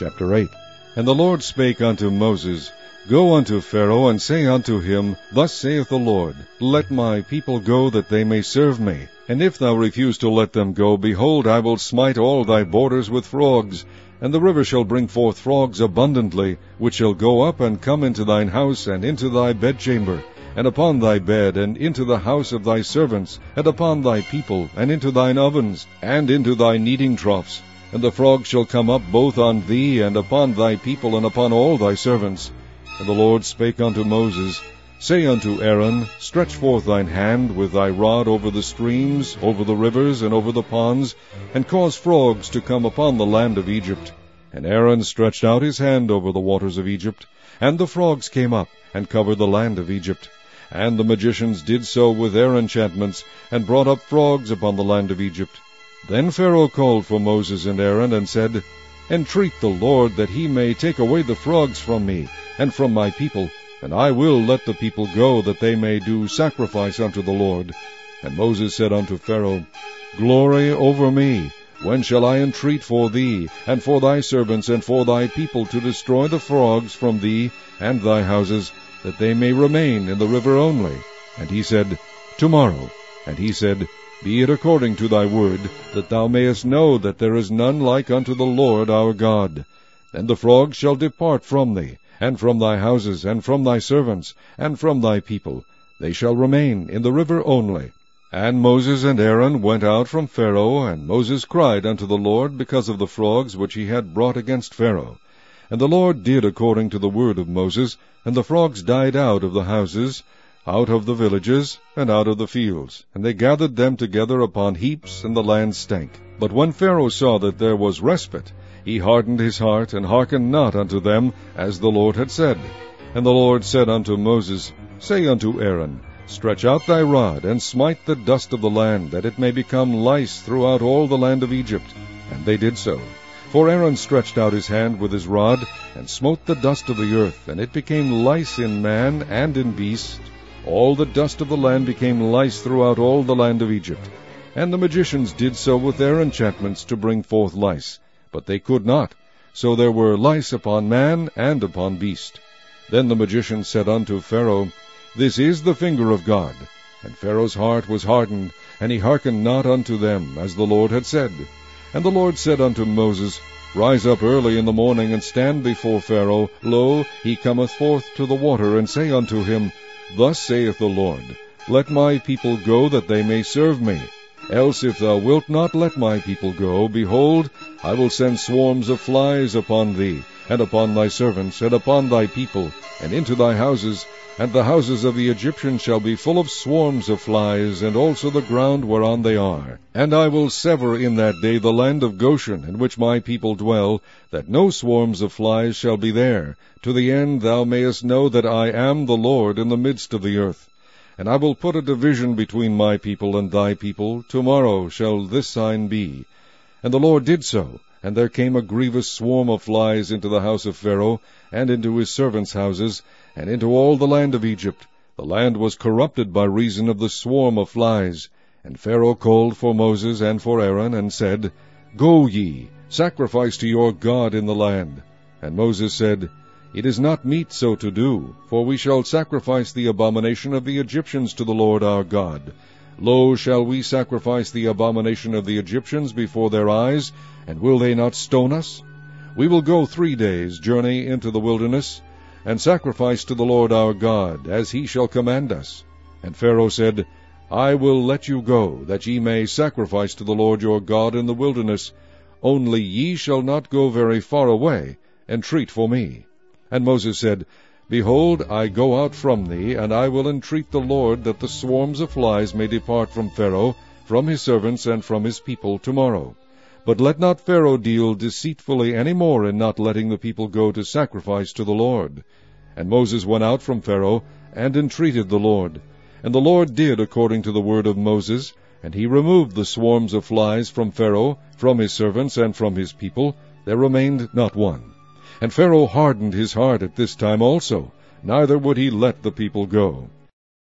Chapter 8. And the Lord spake unto Moses, Go unto Pharaoh, and say unto him, Thus saith the Lord, Let my people go, that they may serve me. And if thou refuse to let them go, behold, I will smite all thy borders with frogs, and the river shall bring forth frogs abundantly, which shall go up and come into thine house, and into thy bedchamber, and upon thy bed, and into the house of thy servants, and upon thy people, and into thine ovens, and into thy kneading troughs. And the frogs shall come up both on thee, and upon thy people, and upon all thy servants. And the Lord spake unto Moses, Say unto Aaron, Stretch forth thine hand with thy rod over the streams, over the rivers, and over the ponds, and cause frogs to come upon the land of Egypt. And Aaron stretched out his hand over the waters of Egypt, and the frogs came up, and covered the land of Egypt. And the magicians did so with their enchantments, and brought up frogs upon the land of Egypt. Then Pharaoh called for Moses and Aaron, and said, Entreat the Lord that he may take away the frogs from me, and from my people, and I will let the people go, that they may do sacrifice unto the Lord. And Moses said unto Pharaoh, Glory over me, when shall I entreat for thee, and for thy servants, and for thy people, to destroy the frogs from thee and thy houses, that they may remain in the river only? And he said, Tomorrow. And he said, Be it according to thy word, that thou mayest know that there is none like unto the Lord our God. And the frogs shall depart from thee, and from thy houses, and from thy servants, and from thy people. They shall remain in the river only. And Moses and Aaron went out from Pharaoh, and Moses cried unto the Lord because of the frogs which he had brought against Pharaoh. And the Lord did according to the word of Moses, and the frogs died out of the houses, out of the villages, and out of the fields. And they gathered them together upon heaps, and the land stank. But when Pharaoh saw that there was respite, he hardened his heart, and hearkened not unto them, as the Lord had said. And the Lord said unto Moses, Say unto Aaron, Stretch out thy rod, and smite the dust of the land, that it may become lice throughout all the land of Egypt. And they did so. For Aaron stretched out his hand with his rod, and smote the dust of the earth, and it became lice in man and in beast. All the dust of the land became lice throughout all the land of Egypt. And the magicians did so with their enchantments to bring forth lice. But they could not. So there were lice upon man and upon beast. Then the magicians said unto Pharaoh, This is the finger of God. And Pharaoh's heart was hardened, and he hearkened not unto them, as the Lord had said. And the Lord said unto Moses, Rise up early in the morning, and stand before Pharaoh. Lo, he cometh forth to the water, and say unto him, Thus saith the Lord, Let my people go, that they may serve me. Else if thou wilt not let my people go, behold, I will send swarms of flies upon thee, and upon thy servants, and upon thy people, and into thy houses, and the houses of the Egyptians shall be full of swarms of flies, and also the ground whereon they are. And I will sever in that day the land of Goshen, in which my people dwell, that no swarms of flies shall be there, to the end thou mayest know that I am the Lord in the midst of the earth. And I will put a division between my people and thy people. Tomorrow shall this sign be. And the Lord did so, and there came a grievous swarm of flies into the house of Pharaoh, and into his servants' houses, and into all the land of Egypt. The land was corrupted by reason of the swarm of flies. And Pharaoh called for Moses and for Aaron, and said, Go ye, sacrifice to your God in the land. And Moses said, It is not meet so to do, for we shall sacrifice the abomination of the Egyptians to the Lord our God. Lo, shall we sacrifice the abomination of the Egyptians before their eyes, and will they not stone us? We will go 3 days' journey into the wilderness, and sacrifice to the Lord our God, as he shall command us. And Pharaoh said, I will let you go, that ye may sacrifice to the Lord your God in the wilderness. Only ye shall not go very far away, entreat for me. And Moses said, Behold, I go out from thee, and I will entreat the Lord that the swarms of flies may depart from Pharaoh, from his servants, and from his people tomorrow. But let not Pharaoh deal deceitfully any more in not letting the people go to sacrifice to the Lord. And Moses went out from Pharaoh, and entreated the Lord. And the Lord did according to the word of Moses, and he removed the swarms of flies from Pharaoh, from his servants, and from his people. There remained not one. And Pharaoh hardened his heart at this time also, neither would he let the people go.